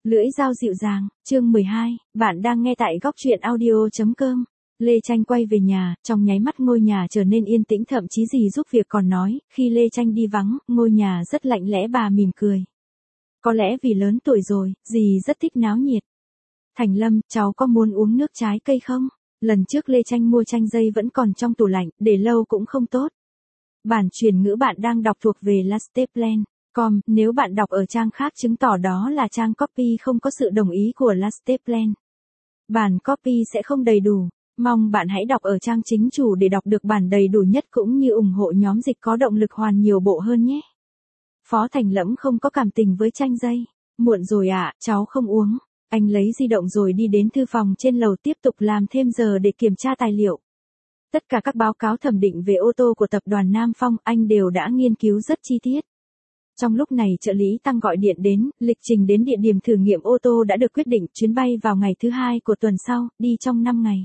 Lưỡi dao dịu dàng, chương 12, bạn đang nghe tại góc truyện audio.com. Lê Tranh quay về nhà, trong nháy mắt ngôi nhà trở nên yên tĩnh, thậm chí dì giúp việc còn nói, khi Lê Tranh đi vắng, ngôi nhà rất lạnh lẽ. Bà mỉm cười. Có lẽ vì lớn tuổi rồi, dì rất thích náo nhiệt. Thành Lâm, cháu có muốn uống nước trái cây không? Lần trước Lê Tranh mua chanh dây vẫn còn trong tủ lạnh, để lâu cũng không tốt. Bản truyền ngữ bạn đang đọc thuộc về Lasteplan. Nếu bạn đọc ở trang khác chứng tỏ đó là trang copy không có sự đồng ý của Lasteplan. Bản copy sẽ không đầy đủ. Mong bạn hãy đọc ở trang chính chủ để đọc được bản đầy đủ nhất cũng như ủng hộ nhóm dịch có động lực hoàn nhiều bộ hơn nhé. Phó Thành Lẫm không có cảm tình với chanh dây. Muộn rồi ạ, cháu không uống. Anh lấy di động rồi đi đến thư phòng trên lầu tiếp tục làm thêm giờ để kiểm tra tài liệu. Tất cả các báo cáo thẩm định về ô tô của tập đoàn Nam Phong anh đều đã nghiên cứu rất chi tiết. Trong lúc này trợ lý Tăng gọi điện đến, lịch trình đến địa điểm thử nghiệm ô tô đã được quyết định, chuyến bay vào ngày thứ 2 của tuần sau, đi trong 5 ngày.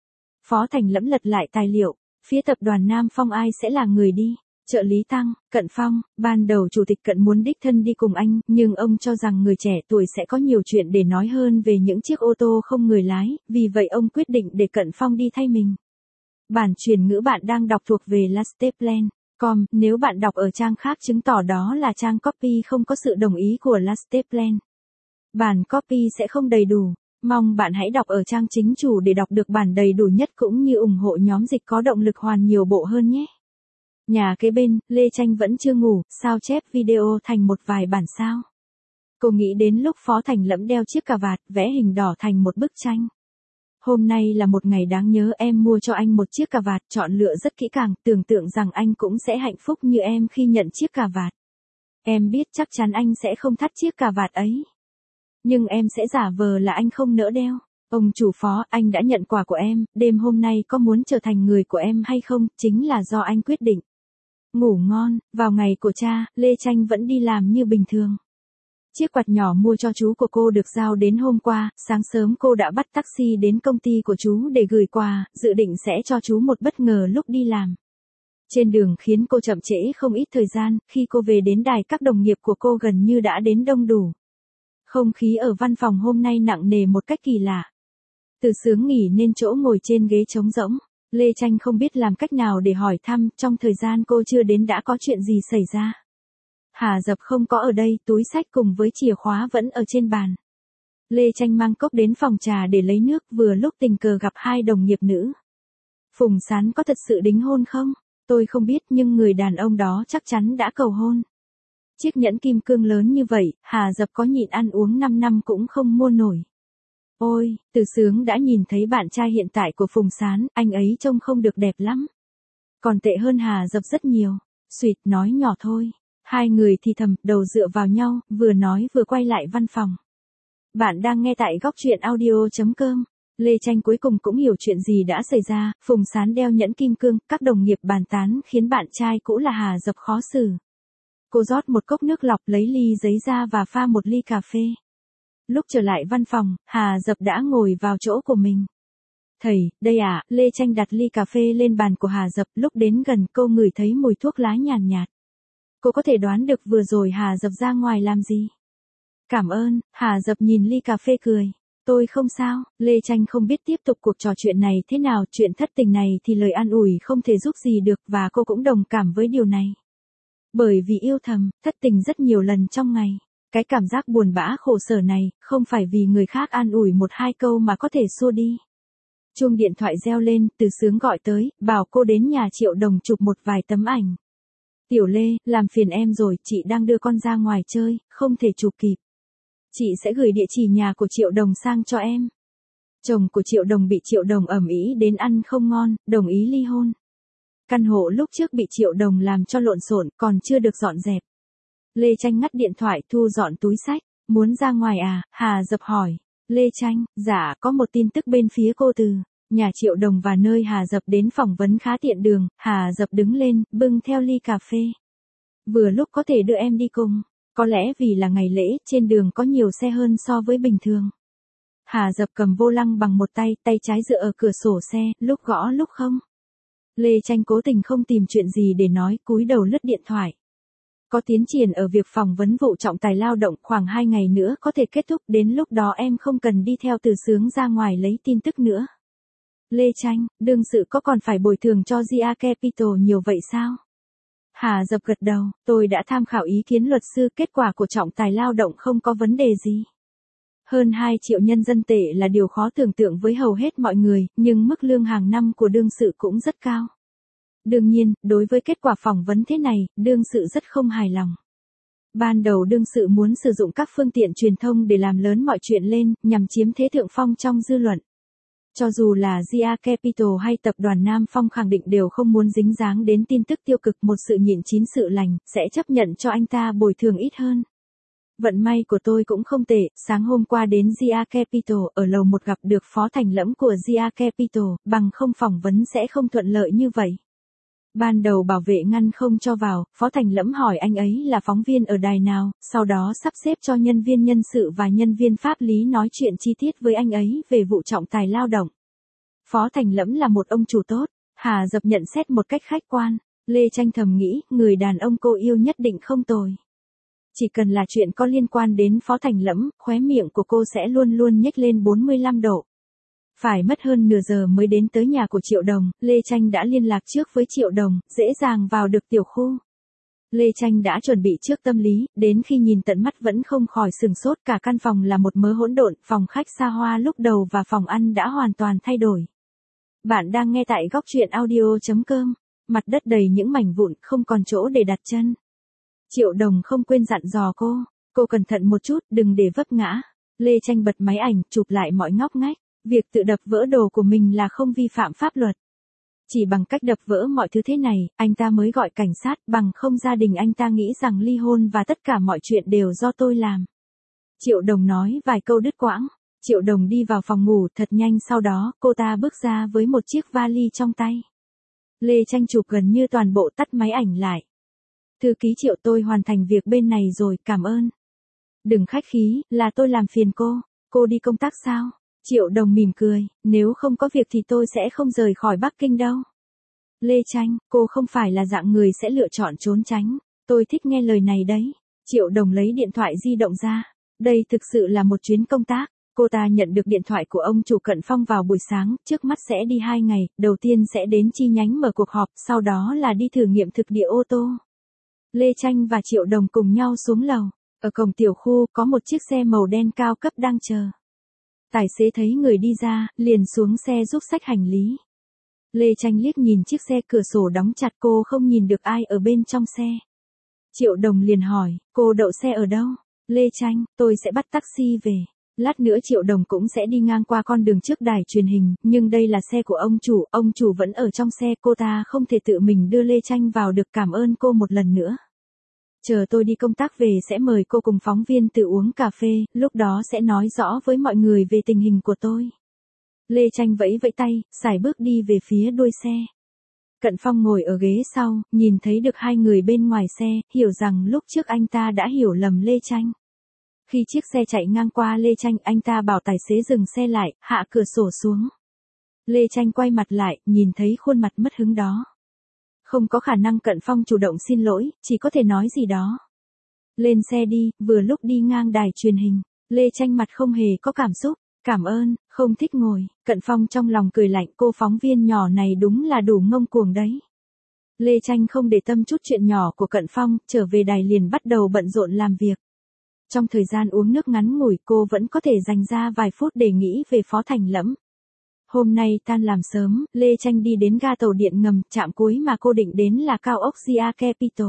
Phó Thành Lẫm lật lại tài liệu, phía tập đoàn Nam Phong ai sẽ là người đi? Trợ lý Tăng, Cận Phong, ban đầu chủ tịch Cận muốn đích thân đi cùng anh, nhưng ông cho rằng người trẻ tuổi sẽ có nhiều chuyện để nói hơn về những chiếc ô tô không người lái, vì vậy ông quyết định để Cận Phong đi thay mình. Bản truyền ngữ bạn đang đọc thuộc về Lasteplan. Nếu bạn đọc ở trang khác chứng tỏ đó là trang copy không có sự đồng ý của Lasteplan. Bản copy sẽ không đầy đủ. Mong bạn hãy đọc ở trang chính chủ để đọc được bản đầy đủ nhất cũng như ủng hộ nhóm dịch có động lực hoàn nhiều bộ hơn nhé. Nhà kế bên, Lê Tranh vẫn chưa ngủ, sao chép video thành một vài bản sao. Cô nghĩ đến lúc Phó Thành Lẫm đeo chiếc cà vạt, vẽ hình đỏ thành một bức tranh. Hôm nay là một ngày đáng nhớ, em mua cho anh một chiếc cà vạt, chọn lựa rất kỹ càng, tưởng tượng rằng anh cũng sẽ hạnh phúc như em khi nhận chiếc cà vạt. Em biết chắc chắn anh sẽ không thắt chiếc cà vạt ấy. Nhưng em sẽ giả vờ là anh không nỡ đeo. Ông chủ Phó, anh đã nhận quà của em, đêm hôm nay có muốn trở thành người của em hay không, chính là do anh quyết định. Ngủ ngon, vào ngày của cha, Lê Tranh vẫn đi làm như bình thường. Chiếc quạt nhỏ mua cho chú của cô được giao đến hôm qua, sáng sớm cô đã bắt taxi đến công ty của chú để gửi quà, dự định sẽ cho chú một bất ngờ lúc đi làm. Trên đường khiến cô chậm trễ không ít thời gian, khi cô về đến đài các đồng nghiệp của cô gần như đã đến đông đủ. Không khí ở văn phòng hôm nay nặng nề một cách kỳ lạ. Từ Sướng nghỉ nên chỗ ngồi trên ghế trống rỗng. Lê Tranh không biết làm cách nào để hỏi thăm, trong thời gian cô chưa đến đã có chuyện gì xảy ra. Hà Dập không có ở đây, túi xách cùng với chìa khóa vẫn ở trên bàn. Lê Tranh mang cốc đến phòng trà để lấy nước, vừa lúc tình cờ gặp hai đồng nghiệp nữ. Phùng Sán có thật sự đính hôn không? Tôi không biết nhưng người đàn ông đó chắc chắn đã cầu hôn. Chiếc nhẫn kim cương lớn như vậy, Hà Dập có nhịn ăn uống 5 năm cũng không mua nổi. Ôi, Từ Sướng đã nhìn thấy bạn trai hiện tại của Phùng Sán, anh ấy trông không được đẹp lắm. Còn tệ hơn Hà Dập rất nhiều. Suýt nói nhỏ thôi. Hai người thì thầm, đầu dựa vào nhau, vừa nói vừa quay lại văn phòng. Bạn đang nghe tại góc truyện audio.com. Lê Tranh cuối cùng cũng hiểu chuyện gì đã xảy ra, Phùng Sán đeo nhẫn kim cương, các đồng nghiệp bàn tán khiến bạn trai cũ là Hà Dập khó xử. Cô rót một cốc nước lọc, lấy ly giấy ra và pha một ly cà phê. Lúc trở lại văn phòng, Hà Dập đã ngồi vào chỗ của mình. Thầy, đây à, Lê Tranh đặt ly cà phê lên bàn của Hà Dập, lúc đến gần cô ngửi thấy mùi thuốc lá nhàn nhạt. Cô có thể đoán được vừa rồi Hà Dập ra ngoài làm gì. Cảm ơn, Hà Dập nhìn ly cà phê cười. Tôi không sao, Lê Tranh không biết tiếp tục cuộc trò chuyện này thế nào, chuyện thất tình này thì lời an ủi không thể giúp gì được và cô cũng đồng cảm với điều này. Bởi vì yêu thầm, thất tình rất nhiều lần trong ngày. Cái cảm giác buồn bã khổ sở này, không phải vì người khác an ủi một hai câu mà có thể xua đi. Chuông điện thoại reo lên, Từ Sướng gọi tới, bảo cô đến nhà Triệu Đồng chụp một vài tấm ảnh. Tiểu Lê, làm phiền em rồi, chị đang đưa con ra ngoài chơi, không thể chụp kịp. Chị sẽ gửi địa chỉ nhà của Triệu Đồng sang cho em. Chồng của Triệu Đồng bị Triệu Đồng ầm ĩ đến ăn không ngon, đồng ý ly hôn. Căn hộ lúc trước bị Triệu Đồng làm cho lộn xộn, còn chưa được dọn dẹp. Lê Tranh ngắt điện thoại, thu dọn túi xách. Muốn ra ngoài à? Hà Dập hỏi. Lê Tranh, dạ, có một tin tức bên phía cô từ nhà Triệu Đồng và nơi Hà Dập đến phỏng vấn khá tiện đường. Hà Dập đứng lên, bưng theo ly cà phê. Vừa lúc có thể đưa em đi cùng. Có lẽ vì là ngày lễ, trên đường có nhiều xe hơn so với bình thường. Hà Dập cầm vô lăng bằng một tay, tay trái dựa ở cửa sổ xe, lúc gõ lúc không. Lê Tranh cố tình không tìm chuyện gì để nói, cúi đầu lướt điện thoại. Có tiến triển ở việc phỏng vấn vụ trọng tài lao động, khoảng 2 ngày nữa có thể kết thúc, đến lúc đó em không cần đi theo Từ Sướng ra ngoài lấy tin tức nữa. Lê Tranh, đương sự có còn phải bồi thường cho GA Capital nhiều vậy sao? Hà Dập gật đầu, tôi đã tham khảo ý kiến luật sư, kết quả của trọng tài lao động không có vấn đề gì. Hơn 2 triệu nhân dân tệ là điều khó tưởng tượng với hầu hết mọi người, nhưng mức lương hàng năm của đương sự cũng rất cao. Đương nhiên, đối với kết quả phỏng vấn thế này, đương sự rất không hài lòng. Ban đầu đương sự muốn sử dụng các phương tiện truyền thông để làm lớn mọi chuyện lên, nhằm chiếm thế thượng phong trong dư luận. Cho dù là GA Capital hay tập đoàn Nam Phong khẳng định đều không muốn dính dáng đến tin tức tiêu cực, một sự nhịn chín sự lành, sẽ chấp nhận cho anh ta bồi thường ít hơn. Vận may của tôi cũng không tệ, sáng hôm qua đến GA Capital, ở lầu 1 gặp được Phó Thành Lẫm của GA Capital, bằng không phỏng vấn sẽ không thuận lợi như vậy. Ban đầu bảo vệ ngăn không cho vào, Phó Thành Lẫm hỏi anh ấy là phóng viên ở đài nào, sau đó sắp xếp cho nhân viên nhân sự và nhân viên pháp lý nói chuyện chi tiết với anh ấy về vụ trọng tài lao động. Phó Thành Lẫm là một ông chủ tốt, Hà Dập nhận xét một cách khách quan. Lê Tranh thầm nghĩ, người đàn ông cô yêu nhất định không tồi. Chỉ cần là chuyện có liên quan đến Phó Thành Lẫm, khóe miệng của cô sẽ luôn luôn nhếch lên 45 độ. Phải mất hơn nửa giờ mới đến tới nhà của Triệu Đồng, Lê Tranh đã liên lạc trước với Triệu Đồng, dễ dàng vào được tiểu khu. Lê Tranh đã chuẩn bị trước tâm lý, đến khi nhìn tận mắt vẫn không khỏi sửng sốt, cả căn phòng là một mớ hỗn độn, phòng khách xa hoa lúc đầu và phòng ăn đã hoàn toàn thay đổi. Bạn đang nghe tại góc truyện audio.com, mặt đất đầy những mảnh vụn, không còn chỗ để đặt chân. Triệu Đồng không quên dặn dò cô cẩn thận một chút, đừng để vấp ngã. Lê Tranh bật máy ảnh, chụp lại mọi ngóc ngách. Việc tự đập vỡ đồ của mình là không vi phạm pháp luật. Chỉ bằng cách đập vỡ mọi thứ thế này, anh ta mới gọi cảnh sát, bằng không gia đình anh ta nghĩ rằng ly hôn và tất cả mọi chuyện đều do tôi làm. Triệu Đồng nói vài câu đứt quãng. Triệu Đồng đi vào phòng ngủ thật nhanh, sau đó cô ta bước ra với một chiếc vali trong tay. Lê Tranh chụp gần như toàn bộ, tắt máy ảnh lại. Thư ký Triệu, tôi hoàn thành việc bên này rồi, cảm ơn. Đừng khách khí, là tôi làm phiền cô đi công tác sao? Triệu Đồng mỉm cười, nếu không có việc thì tôi sẽ không rời khỏi Bắc Kinh đâu. Lê Tranh, cô không phải là dạng người sẽ lựa chọn trốn tránh. Tôi thích nghe lời này đấy. Triệu Đồng lấy điện thoại di động ra. Đây thực sự là một chuyến công tác. Cô ta nhận được điện thoại của ông chủ Cận Phong vào buổi sáng, trước mắt sẽ đi 2 ngày, đầu tiên sẽ đến chi nhánh mở cuộc họp, sau đó là đi thử nghiệm thực địa ô tô. Lê Tranh và Triệu Đồng cùng nhau xuống lầu. Ở cổng tiểu khu có một chiếc xe màu đen cao cấp đang chờ. Tài xế thấy người đi ra, liền xuống xe giúp xách hành lý. Lê Tranh liếc nhìn chiếc xe, cửa sổ đóng chặt, cô không nhìn được ai ở bên trong xe. Triệu Đồng liền hỏi, cô đậu xe ở đâu? Lê Tranh, tôi sẽ bắt taxi về. Lát nữa Triệu Đồng cũng sẽ đi ngang qua con đường trước đài truyền hình, nhưng đây là xe của ông chủ vẫn ở trong xe, cô ta không thể tự mình đưa Lê Tranh vào được, cảm ơn cô một lần nữa. Chờ tôi đi công tác về sẽ mời cô cùng phóng viên tự uống cà phê, lúc đó sẽ nói rõ với mọi người về tình hình của tôi. Lê Tranh vẫy vẫy tay, sải bước đi về phía đuôi xe. Cận Phong ngồi ở ghế sau, nhìn thấy được hai người bên ngoài xe, hiểu rằng lúc trước anh ta đã hiểu lầm Lê Tranh. Khi chiếc xe chạy ngang qua Lê Tranh, anh ta bảo tài xế dừng xe lại, hạ cửa sổ xuống. Lê Tranh quay mặt lại, nhìn thấy khuôn mặt mất hứng đó. Không có khả năng Cận Phong chủ động xin lỗi, chỉ có thể nói gì đó. Lên xe đi, vừa lúc đi ngang đài truyền hình. Lê Tranh mặt không hề có cảm xúc. Cảm ơn, không thích ngồi. Cận Phong trong lòng cười lạnh, cô phóng viên nhỏ này đúng là đủ ngông cuồng đấy. Lê Tranh không để tâm chút chuyện nhỏ của Cận Phong, trở về đài liền bắt đầu bận rộn làm việc. Trong thời gian uống nước ngắn ngủi, cô vẫn có thể dành ra vài phút để nghĩ về Phó Thành Lẫm. Hôm nay tan làm sớm, Lê Tranh đi đến ga tàu điện ngầm, trạm cuối mà cô định đến là cao ốc GA Capital.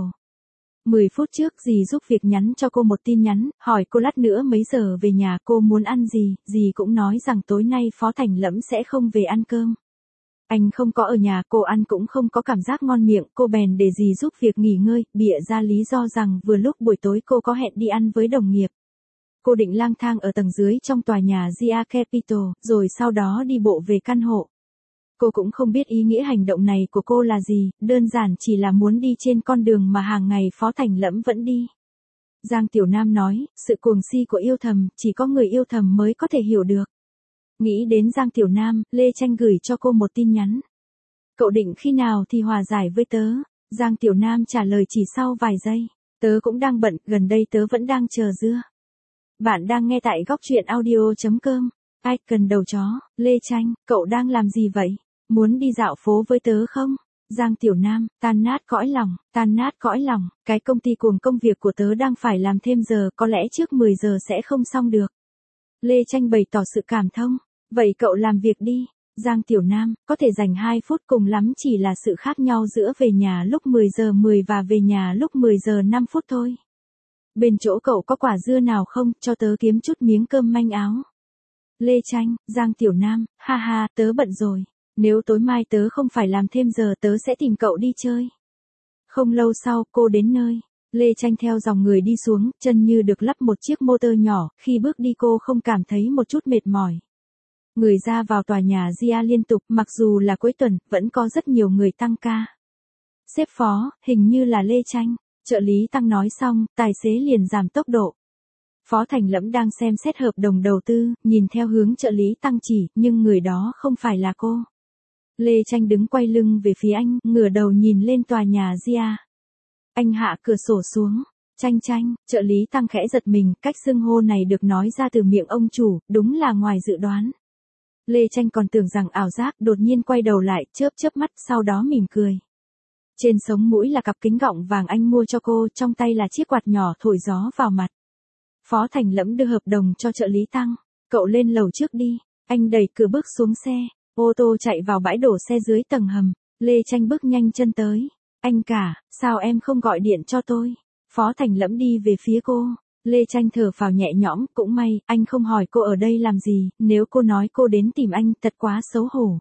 10 phút trước dì giúp việc nhắn cho cô một tin nhắn, hỏi cô lát nữa mấy giờ về nhà, cô muốn ăn gì, dì cũng nói rằng tối nay Phó Thành Lẫm sẽ không về ăn cơm. Anh không có ở nhà, cô ăn cũng không có cảm giác ngon miệng, cô bèn để dì giúp việc nghỉ ngơi, bịa ra lý do rằng vừa lúc buổi tối cô có hẹn đi ăn với đồng nghiệp. Cô định lang thang ở tầng dưới trong tòa nhà GA Capital, rồi sau đó đi bộ về căn hộ. Cô cũng không biết ý nghĩa hành động này của cô là gì, đơn giản chỉ là muốn đi trên con đường mà hàng ngày Phó Thành Lẫm vẫn đi. Giang Tiểu Nam nói, sự cuồng si của yêu thầm, chỉ có người yêu thầm mới có thể hiểu được. Nghĩ đến Giang Tiểu Nam, Lê Tranh gửi cho cô một tin nhắn. Cậu định khi nào thì hòa giải với tớ? Giang Tiểu Nam trả lời chỉ sau vài giây. Tớ cũng đang bận, gần đây tớ vẫn đang chờ dưa. Bạn đang nghe tại góc truyện audio.com. Icon đầu chó, Lê Tranh, cậu đang làm gì vậy? Muốn đi dạo phố với tớ không? Giang Tiểu Nam, tan nát cõi lòng, cái công ty cuồng công việc của tớ đang phải làm thêm giờ, có lẽ trước 10 giờ sẽ không xong được. Lê Tranh bày tỏ sự cảm thông, vậy cậu làm việc đi. Giang Tiểu Nam, có thể dành 2 phút cùng lắm chỉ là sự khác nhau giữa về nhà lúc 10 giờ 10 và về nhà lúc 10 giờ 5 phút thôi. Bên chỗ cậu có quả dưa nào không, cho tớ kiếm chút miếng cơm manh áo. Lê Tranh, Giang Tiểu Nam, ha ha, tớ bận rồi. Nếu tối mai tớ không phải làm thêm giờ tớ sẽ tìm cậu đi chơi. Không lâu sau, cô đến nơi. Lê Tranh theo dòng người đi xuống, chân như được lắp một chiếc motor nhỏ, khi bước đi cô không cảm thấy một chút mệt mỏi. Người ra vào tòa nhà Gia liên tục, mặc dù là cuối tuần, vẫn có rất nhiều người tăng ca. Sếp phó, hình như là Lê Tranh. Trợ lý Tăng nói xong, tài xế liền giảm tốc độ. Phó Thành Lẫm đang xem xét hợp đồng đầu tư, nhìn theo hướng trợ lý Tăng chỉ, nhưng người đó không phải là cô. Lê Tranh đứng quay lưng về phía anh, ngửa đầu nhìn lên tòa nhà Gia. Anh hạ cửa sổ xuống. Tranh, trợ lý Tăng khẽ giật mình, cách xưng hô này được nói ra từ miệng ông chủ, đúng là ngoài dự đoán. Lê Tranh còn tưởng rằng ảo giác, đột nhiên quay đầu lại, chớp mắt, sau đó mỉm cười. Trên sống mũi là cặp kính gọng vàng anh mua cho cô, trong tay là chiếc quạt nhỏ thổi gió vào mặt. Phó Thành Lẫm đưa hợp đồng cho trợ lý Tăng. Cậu lên lầu trước đi. Anh đẩy cửa bước xuống xe. Ô tô chạy vào bãi đổ xe dưới tầng hầm. Lê Tranh bước nhanh chân tới. Anh cả, sao em không gọi điện cho tôi? Phó Thành Lẫm đi về phía cô. Lê Tranh thở phào nhẹ nhõm, cũng may, anh không hỏi cô ở đây làm gì, nếu cô nói cô đến tìm anh, thật quá xấu hổ.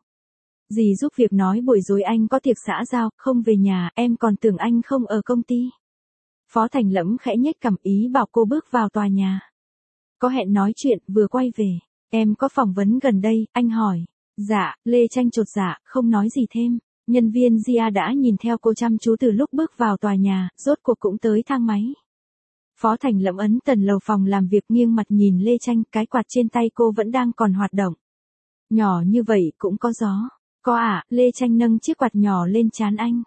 Dì giúp việc nói buổi tối anh có tiệc xã giao, không về nhà, em còn tưởng anh không ở công ty. Phó Thành Lẫm khẽ nhếch cằm ý bảo cô bước vào tòa nhà. Có hẹn nói chuyện, vừa quay về. Em có phỏng vấn gần đây, anh hỏi. Dạ, Lê Tranh chột dạ, không nói gì thêm. Nhân viên Gia đã nhìn theo cô chăm chú từ lúc bước vào tòa nhà, rốt cuộc cũng tới thang máy. Phó Thành Lẫm ấn tần lầu phòng làm việc nghiêng mặt nhìn Lê Tranh, cái quạt trên tay cô vẫn đang còn hoạt động. Nhỏ như vậy cũng có gió. Có ạ, Lê Tranh nâng chiếc quạt nhỏ lên trán anh.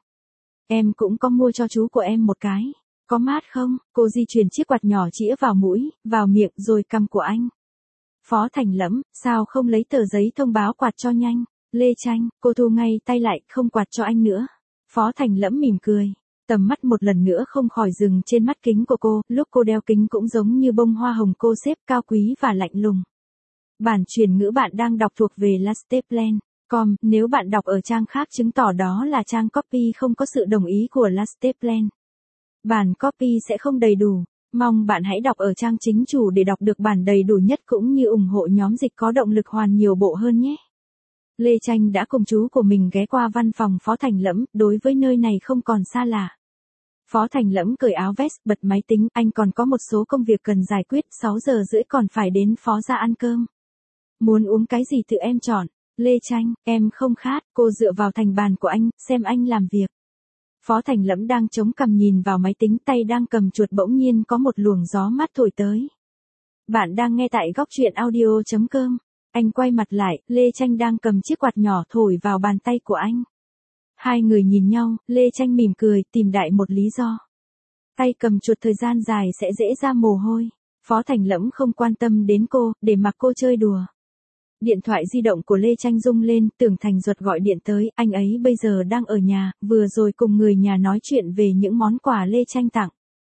Em cũng có mua cho chú của em một cái. Có mát không? Cô di chuyển chiếc quạt nhỏ chĩa vào mũi, vào miệng rồi cằm của anh. Phó Thành Lẫm, sao không lấy tờ giấy thông báo quạt cho nhanh? Lê Tranh, cô thu ngay tay lại, không quạt cho anh nữa. Phó Thành Lẫm mỉm cười. Tầm mắt một lần nữa không khỏi dừng trên mắt kính của cô, lúc cô đeo kính cũng giống như bông hoa hồng cô xếp cao quý và lạnh lùng. Bản truyền ngữ bạn đang đọc thuộc về Lasteplan.com, nếu bạn đọc ở trang khác chứng tỏ đó là trang copy không có sự đồng ý của Lasteplan. Bản copy sẽ không đầy đủ, mong bạn hãy đọc ở trang chính chủ để đọc được bản đầy đủ nhất cũng như ủng hộ nhóm dịch có động lực hoàn nhiều bộ hơn nhé. Lê Tranh đã cùng chú của mình ghé qua văn phòng Phó Thành Lẫm, đối với nơi này không còn xa lạ. Phó Thành Lẫm cởi áo vest, bật máy tính, anh còn có một số công việc cần giải quyết, 6 giờ rưỡi còn phải đến Phó gia ăn cơm. Muốn uống cái gì tự em chọn. Lê Tranh, em không khát, cô dựa vào thành bàn của anh, xem anh làm việc. Phó Thành Lẫm đang chống cằm nhìn vào máy tính, tay đang cầm chuột, bỗng nhiên có một luồng gió mát thổi tới. Bạn đang nghe tại góc truyện audio.com. Anh quay mặt lại, Lê Tranh đang cầm chiếc quạt nhỏ thổi vào bàn tay của anh. Hai người nhìn nhau, Lê Tranh mỉm cười, tìm đại một lý do. Tay cầm chuột thời gian dài sẽ dễ ra mồ hôi. Phó Thành Lẫm không quan tâm đến cô, để mặc cô chơi đùa. Điện thoại di động của Lê Tranh rung lên, Tưởng Thành Duật gọi điện tới, anh ấy bây giờ đang ở nhà, vừa rồi cùng người nhà nói chuyện về những món quà Lê Tranh tặng.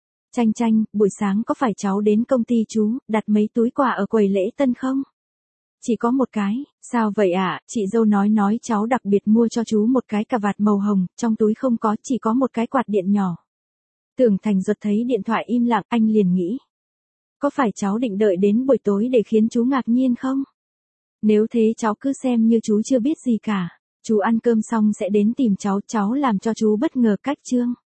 Tranh, buổi sáng có phải cháu đến công ty chú, đặt mấy túi quà ở quầy lễ tân không? Chỉ có một cái, sao vậy ạ? Chị dâu nói cháu đặc biệt mua cho chú một cái cà vạt màu hồng, trong túi không có, chỉ có một cái quạt điện nhỏ. Tưởng Thành Duật thấy điện thoại im lặng, anh liền nghĩ. Có phải cháu định đợi đến buổi tối để khiến chú ngạc nhiên không? Nếu thế cháu cứ xem như chú chưa biết gì cả. Chú ăn cơm xong sẽ đến tìm cháu làm cho chú bất ngờ cách chương.